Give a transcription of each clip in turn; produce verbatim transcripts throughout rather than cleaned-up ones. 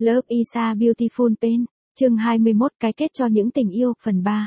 Love is a Beautiful Pain, chương hai mươi mốt cái kết cho những tình yêu, phần ba.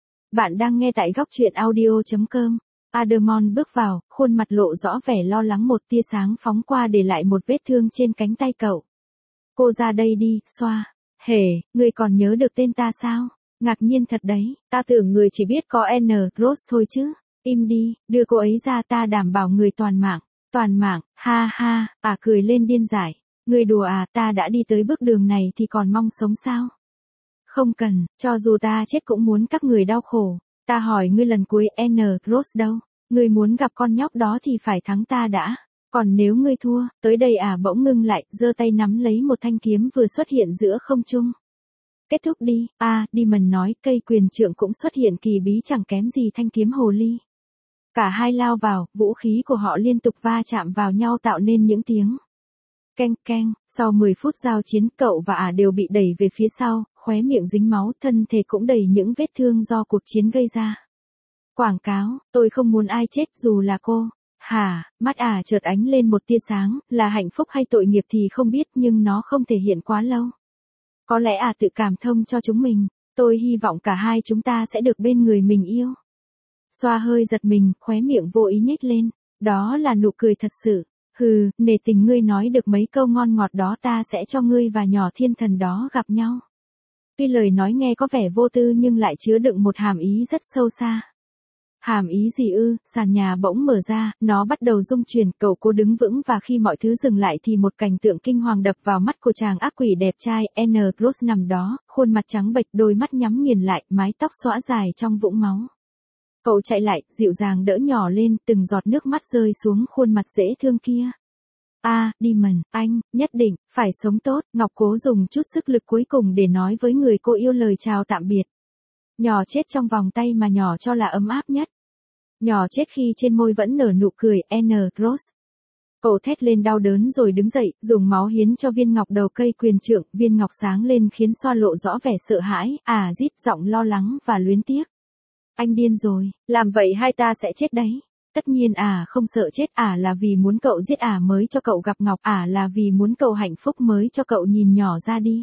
Bạn đang nghe tại góc truyện audio chấm com. Adamon bước vào, khuôn mặt lộ rõ vẻ lo lắng, một tia sáng phóng qua để lại một vết thương trên cánh tay cậu. Cô ra đây đi, xoa. Hề, ngươi còn nhớ được tên ta sao? Ngạc nhiên thật đấy, ta tưởng người chỉ biết có N. Rose thôi chứ. Im đi, đưa cô ấy ra, ta đảm bảo người toàn mạng. Toàn mạng, ha ha, à cười lên điên dại. Người đùa à, ta đã đi tới bước đường này thì còn mong sống sao? Không cần, cho dù ta chết cũng muốn các người đau khổ. Ta hỏi ngươi lần cuối, N. Rose đâu? Ngươi muốn gặp con nhóc đó thì phải thắng ta đã. Còn nếu ngươi thua, tới đây à, bỗng ngưng lại, giơ tay nắm lấy một thanh kiếm vừa xuất hiện giữa không trung. Kết thúc đi, à, Demon nói, cây quyền trượng cũng xuất hiện kỳ bí chẳng kém gì thanh kiếm hồ ly. Cả hai lao vào, vũ khí của họ liên tục va chạm vào nhau tạo nên những tiếng keng keng. Sau mười phút giao chiến, cậu và ả đều bị đẩy về phía sau, khóe miệng dính máu, thân thể cũng đầy những vết thương do cuộc chiến gây ra. Quảng cáo, tôi không muốn ai chết dù là cô. Hả, mắt ả chợt ánh lên một tia sáng, là hạnh phúc hay tội nghiệp thì không biết, nhưng nó không thể hiện quá lâu. Có lẽ ả tự cảm thông cho chúng mình. Tôi hy vọng cả hai chúng ta sẽ được bên người mình yêu. Xoa hơi giật mình, khóe miệng vô ý nhếch lên. Đó là nụ cười thật sự. Hừ, nể tình ngươi nói được mấy câu ngon ngọt đó, ta sẽ cho ngươi và nhỏ thiên thần đó gặp nhau. Tuy lời nói nghe có vẻ vô tư nhưng lại chứa đựng một hàm ý rất sâu xa. Hàm ý gì ư? Sàn nhà bỗng mở ra, nó bắt đầu rung chuyển, cậu cố đứng vững và khi mọi thứ dừng lại thì một cảnh tượng kinh hoàng đập vào mắt của chàng ác quỷ đẹp trai, N. Rose nằm đó, khuôn mặt trắng bệch, đôi mắt nhắm nghiền lại, mái tóc xõa dài trong vũng máu. Cậu chạy lại, dịu dàng đỡ nhỏ lên, từng giọt nước mắt rơi xuống khuôn mặt dễ thương kia. A, à, Demon, anh, nhất định, phải sống tốt. Ngọc cố dùng chút sức lực cuối cùng để nói với người cô yêu lời chào tạm biệt. Nhỏ chết trong vòng tay mà nhỏ cho là ấm áp nhất. Nhỏ chết khi trên môi vẫn nở nụ cười, N. Rose. Cậu thét lên đau đớn rồi đứng dậy, dùng máu hiến cho viên ngọc đầu cây quyền trượng, viên ngọc sáng lên khiến xoa lộ rõ vẻ sợ hãi, à rít giọng lo lắng và luyến tiếc. Anh điên rồi, làm vậy hai ta sẽ chết đấy. Tất nhiên à không sợ chết, à là vì muốn cậu giết à mới cho cậu gặp Ngọc, à là vì muốn cậu hạnh phúc mới cho cậu nhìn nhỏ ra đi.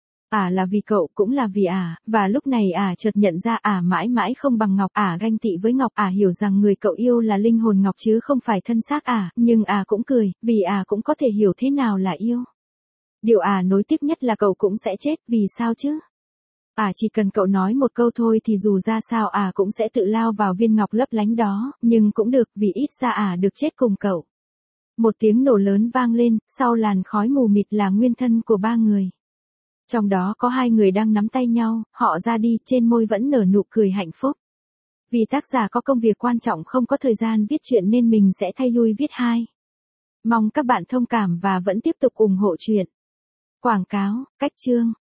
À là vì cậu, cũng là vì à, và lúc này à chợt nhận ra à mãi mãi không bằng Ngọc, à ganh tị với Ngọc, à hiểu rằng người cậu yêu là linh hồn Ngọc chứ không phải thân xác à, nhưng à cũng cười, vì à cũng có thể hiểu thế nào là yêu. Điều à nối tiếp nhất là cậu cũng sẽ chết, vì sao chứ? À chỉ cần cậu nói một câu thôi thì dù ra sao à cũng sẽ tự lao vào viên ngọc lấp lánh đó, nhưng cũng được, vì ít ra à được chết cùng cậu. Một tiếng nổ lớn vang lên, sau làn khói mù mịt là nguyên thân của ba người. Trong đó có hai người đang nắm tay nhau, họ ra đi, trên môi vẫn nở nụ cười hạnh phúc. Vì tác giả có công việc quan trọng không có thời gian viết truyện nên mình sẽ thay lui viết hai. Mong các bạn thông cảm và vẫn tiếp tục ủng hộ truyện. Quảng cáo, cách chương.